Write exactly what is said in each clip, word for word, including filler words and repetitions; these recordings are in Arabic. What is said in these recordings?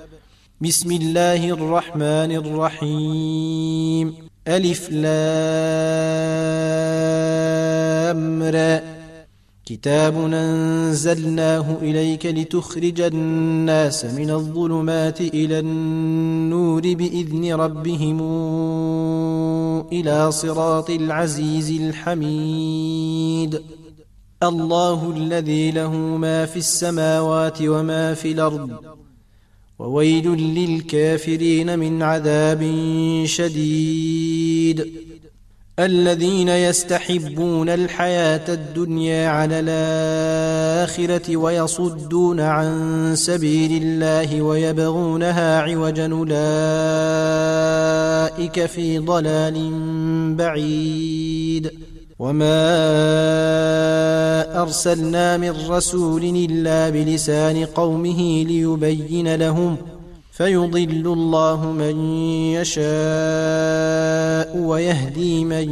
بسم الله الرحمن الرحيم ألف لام را كتاب أنزلناه إليك لتخرج الناس من الظلمات إلى النور بإذن ربهم إلى صراط العزيز الحميد الله الذي له ما في السماوات وما في الأرض وويل للكافرين من عذاب شديد الذين يستحبون الحياة الدنيا على الآخرة ويصدون عن سبيل الله ويبغونها عوجا أولئك في ضلال بعيد وما أرسلنا من رسول إلا بلسان قومه ليبين لهم فيضل الله من يشاء ويهدي من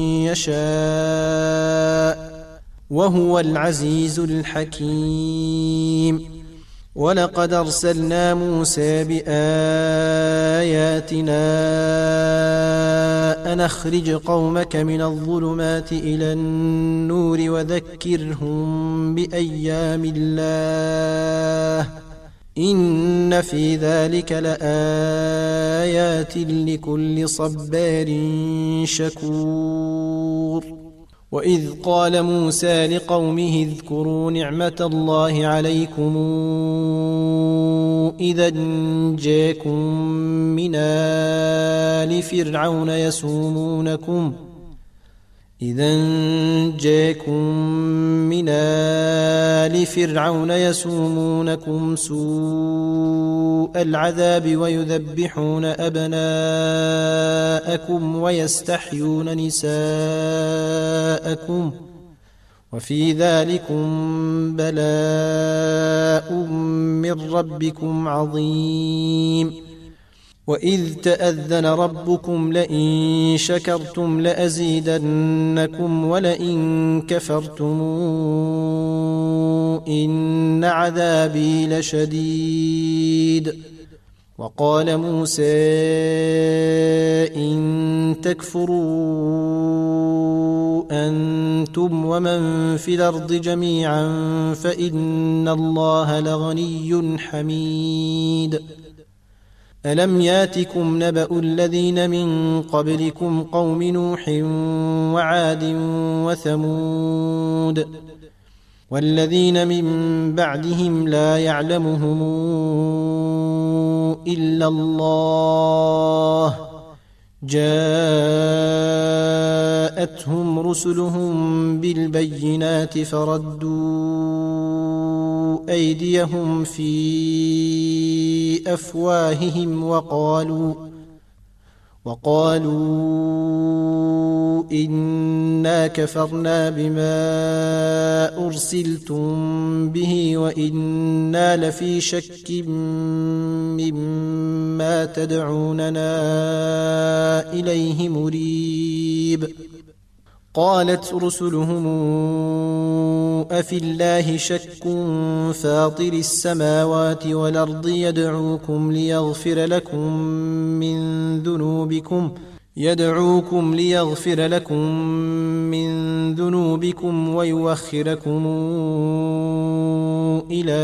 يشاء وهو العزيز الحكيم ولقد أرسلنا موسى بآياتنا أن أخرج قومك من الظلمات إلى النور وذكرهم بأيام الله إن في ذلك لآيات لكل صبار شكور وإذ قال موسى لقومه اذكروا نعمة الله عليكم إذا جاءكم من آل فرعون يسومونكم إذا جاءكم من آل فرعون يسومونكم سوء العذاب ويذبحون أبناءكم ويستحيون نساءكم وفي ذلكم بلاء من ربكم عظيم وإذ تأذن ربكم لئن شكرتم لأزيدنكم ولئن كفرتم إن عذابي لشديد وقال موسى إن تكفروا أنتم ومن في الأرض جميعا فإن الله لغني حميد ألم ياتكم نبأ الذين من قبلكم قوم نوح وعاد وثمود والذين من بعدهم لا يعلمهم إلا الله جاءتهم رسلهم بالبينات فردوا أيديهم في أفواههم وقالوا وقالوا إنا كفرنا بما أرسلتم به وإنا لفي شك مما تدعوننا إليه مريب قالت رسلهم أفي الله شك فاطر السماوات والأرض يدعوكم ليغفر لكم من ذنوبكم يدعوكم ليغفر لكم من ذنوبكم ويوخركم إلى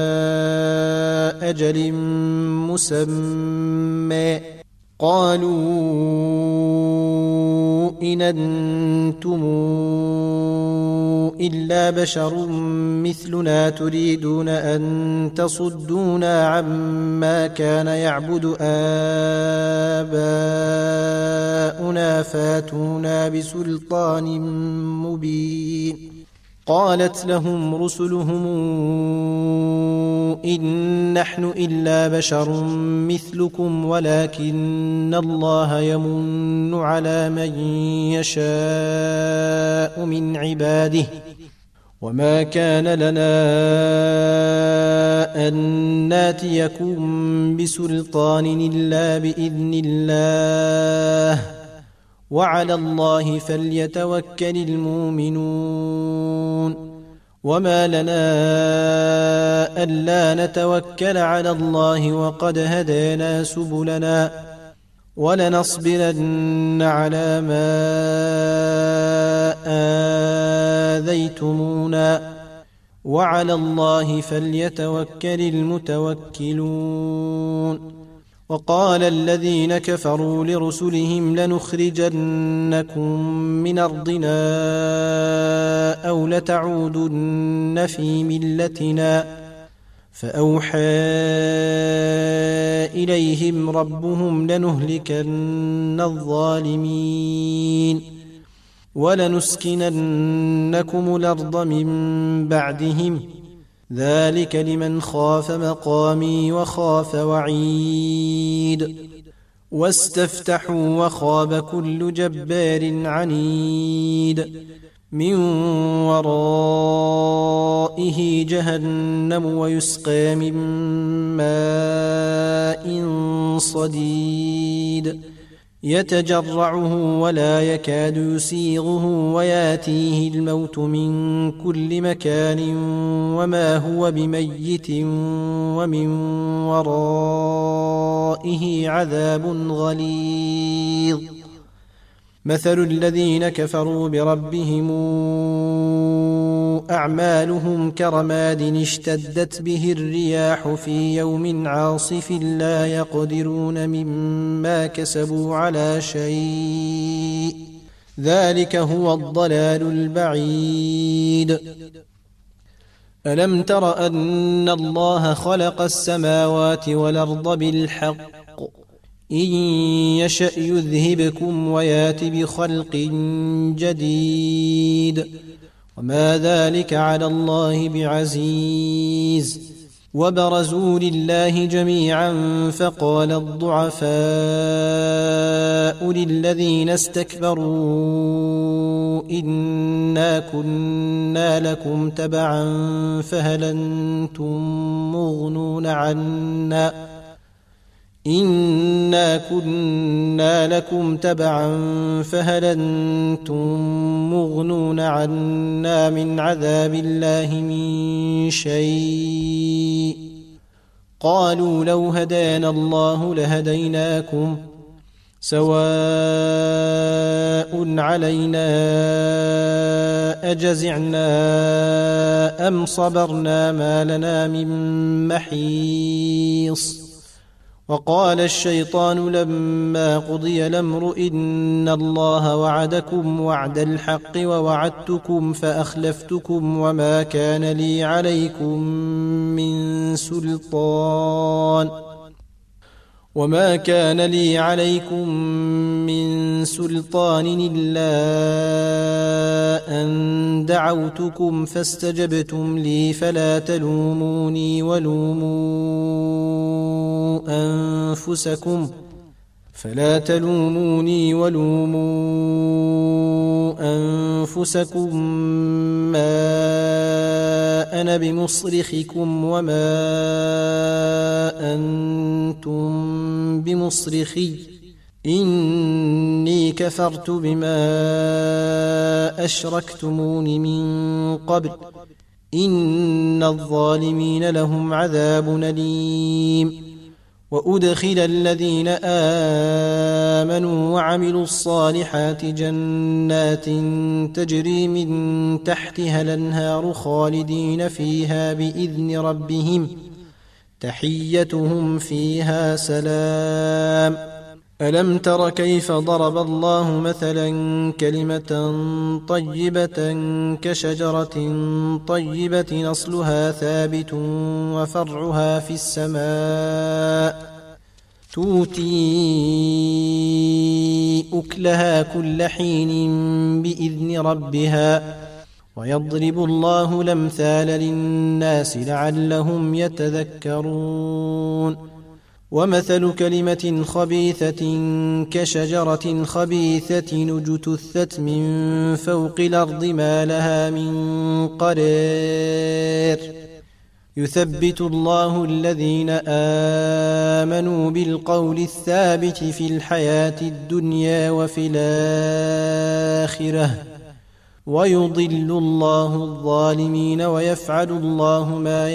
أجل مسمى قالوا إن أنتم إلا بشر مثلنا تريدون أن تصدونا عما كان يعبد آباؤنا فاتونا بسلطان مبين قالت لهم رسلهم إن نحن إلا بشر مثلكم ولكن الله يمن على من يشاء من عباده وما كان لنا أن ناتيكم بسلطان إلا بإذن الله وعلى الله فليتوكل المؤمنون وما لنا ألا نتوكل على الله وقد هدانا سبلنا ولنصبرن على ما آذيتمونا وعلى الله فليتوكل المتوكلون. وقال الذين كفروا لرسلهم لنخرجنكم من أرضنا أو لتعودن في ملتنا فأوحى إليهم ربهم لنهلكن الظالمين ولنسكننكم الأرض من بعدهم ذلك لمن خاف مقامي وخاف وعيد. واستفتحوا وخاب كل جبار عنيد من ورائه جهنم ويسقى من ماء صديد يتجرعه ولا يكاد يسيغه وياتيه الموت من كل مكان وما هو بميت ومن ورائه عذاب غليظ. مثل الذين كفروا بربهم أعمالهم كرماد اشتدت به الرياح في يوم عاصف لا يقدرون مما كسبوا على شيء ذلك هو الضلال البعيد. ألم تر أن الله خلق السماوات والأرض بالحق إن يشأ يذهبكم ويات بخلق جديد وما ذلك على الله بعزيز. وبرزوا لله جميعا فقال الضعفاء للذين استكبروا إنا كنا لكم تبعا فهل أنتم مغنون عنا إنا كنا لكم تبعا فهل أنتم مغنون عنا من عذاب الله من شيء قالوا لو هدانا الله لهديناكم سواء علينا أجزعنا أم صبرنا ما لنا من محيص. وقال الشيطان لما قضي الأمر إن الله وعدكم وعد الحق ووعدتكم فأخلفتكم وما كان لي عليكم من سلطان وما كان لي عليكم من سلطان إلا أن دعوتكم فاستجبتم لي فلا تلوموني ولوموا أنفسكم فلا تلوموني ولوموا أنفسكم ما أنا بمصرخكم وما أنتم بمصرخي إني كفرت بما أشركتمون من قبل إن الظالمين لهم عذاب أليم. وأدخل الذين آمنوا وعملوا الصالحات جنات تجري من تحتها الأنهار خالدين فيها بإذن ربهم تحيتهم فيها سلام. ألم تر كيف ضرب الله مثلا كلمة طيبة كشجرة طيبة أصلها ثابت وفرعها في السماء تؤتي أكلها كل حين بإذن ربها ويضرب الله الأمثال للناس لعلهم يتذكرون. ومثل كلمة خبيثة كشجرة خبيثة اجتثت من فوق الأرض ما لها من قرار يثبت الله الذين آمنوا بالقول الثابت في الحياة الدنيا وفي الآخرة ويضل الله الظالمين ويفعل الله ما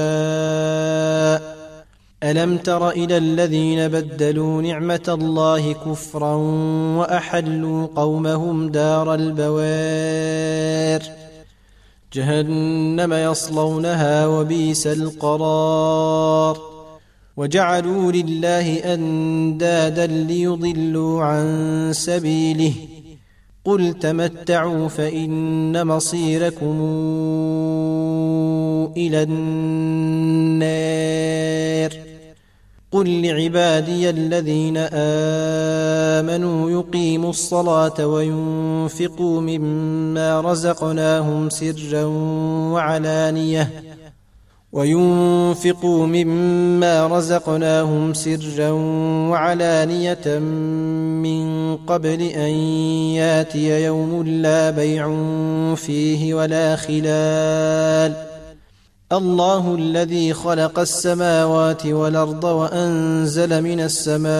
يشاء. ألم تر إلى الذين بدلوا نعمة الله كفرا وأحلوا قومهم دار البوار جهنم يصلونها وبئس القرار. وجعلوا لله أندادا ليضلوا عن سبيله قل تمتعوا فإن مصيركم إلى النار. قل لعبادي الذين آمنوا يقيموا الصلاة وينفقوا مما رزقناهم سرا وعلانية وينفقوا مما رزقناهم سرا وعلانية من قبل أن ياتي يوم لا بيع فيه ولا خلال. الله الذي خلق السماوات والأرض وأنزل من السماء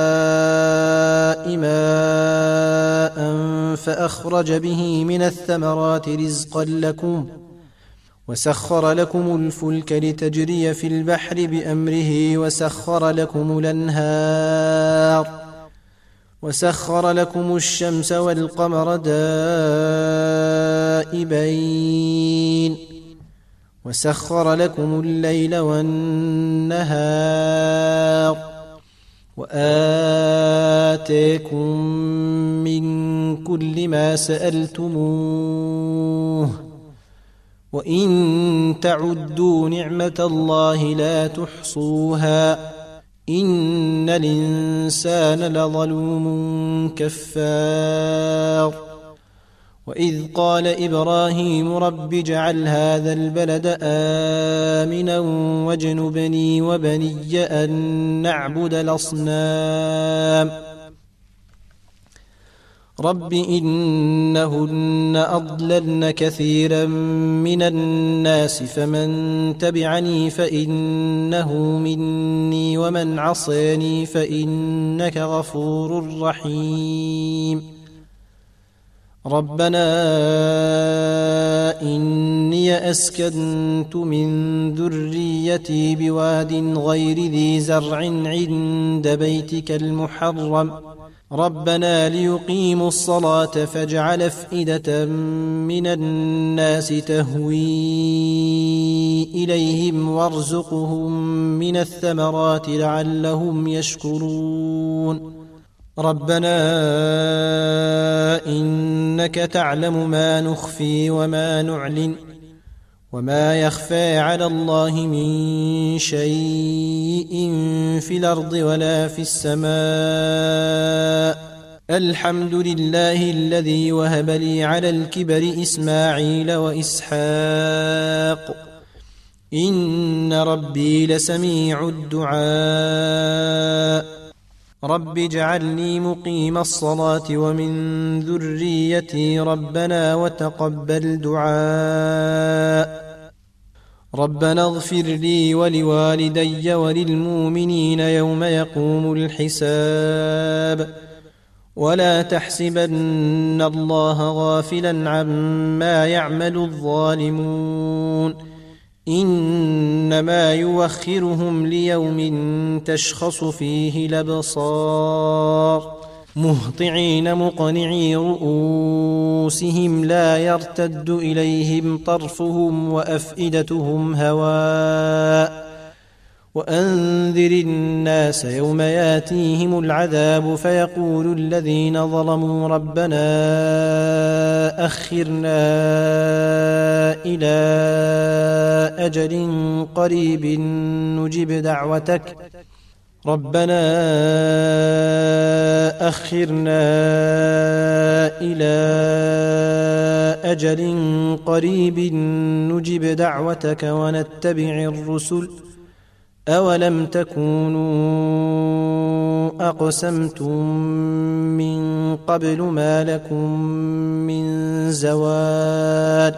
ماء فأخرج به من الثمرات رزقا لكم وسخر لكم الفلك لتجري في البحر بأمره وسخر لكم الأنهار وسخر لكم الشمس والقمر دائبين وسخر لكم الليل والنهار وآتاكم من كل ما سألتموه وإن تعدوا نعمة الله لا تحصوها إن الإنسان لظلوم كفار. وإذ قال إبراهيم رب اجعل هذا البلد آمنا واجنبني وبني أن نعبد الأصنام رب إنهن أضللن كثيرا من الناس فمن تبعني فإنه مني ومن عصاني فإنك غفور رحيم. ربنا إني أسكنت من ذريتي بواد غير ذي زرع عند بيتك المحرم ربنا ليقيموا الصلاة فاجعل أفئدة من الناس تهوي إليهم وارزقهم من الثمرات لعلهم يشكرون. ربنا إنك تعلم ما نخفي وما نعلن وما يخفى على الله من شيء في الأرض ولا في السماء. الحمد لله الذي وهب لي على الكبر إسماعيل وإسحاق إن ربي لسميع الدعاء. رب اجعلني مقيم الصلاة ومن ذريتي ربنا وتقبل دعاء. ربنا اغفر لي ولوالدي وللمؤمنين يوم يقوم الحساب. ولا تحسبن الله غافلا عما يعمل الظالمون إنما يوخرهم ليوم تشخص فيه الأبصار مهطعين مقنعي رؤوسهم لا يرتد إليهم طرفهم وأفئدتهم هواء. وأنذر الناس يوم ياتيهم العذاب فيقول الذين ظلموا ربنا أخرنا إلى أجل قريب نجب دعوتك ربنا أخرنا إلى أجل قريب نجب دعوتك ونتبع الرسل أولم تكونوا أقسمتم من قبل ما لكم من زوال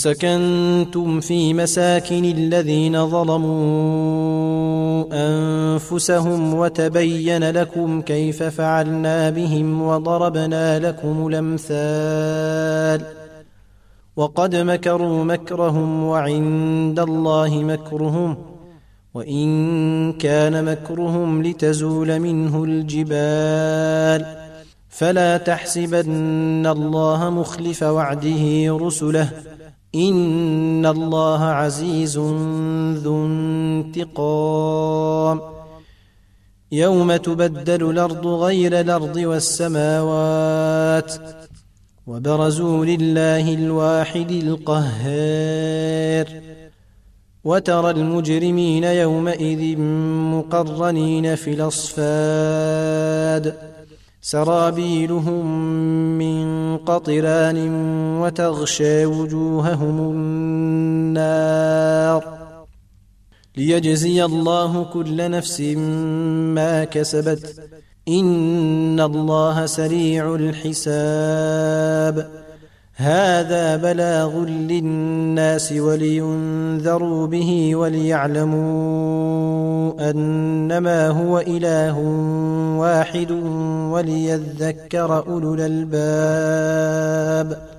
وسكنتم في مساكن الذين ظلموا أنفسهم وتبين لكم كيف فعلنا بهم وضربنا لكم الأمثال وقد مكروا مكرهم وعند الله مكرهم وإن كان مكرهم لتزول منه الجبال فلا تحسبن الله مخلف وعده رسله إن الله عزيز ذو انتقام يوم تبدل الأرض غير الأرض والسماوات وبرزوا لله الواحد القهار وترى المجرمين يومئذ مقرنين في الأصفاد سرابيلهم من قطران وتغشى وجوههم النار ليجزي الله كل نفس ما كسبت إن الله سريع الحساب هذا بلاغ للناس ولينذروا به وليعلموا أنما هو إله واحد وليذكر أولو الألباب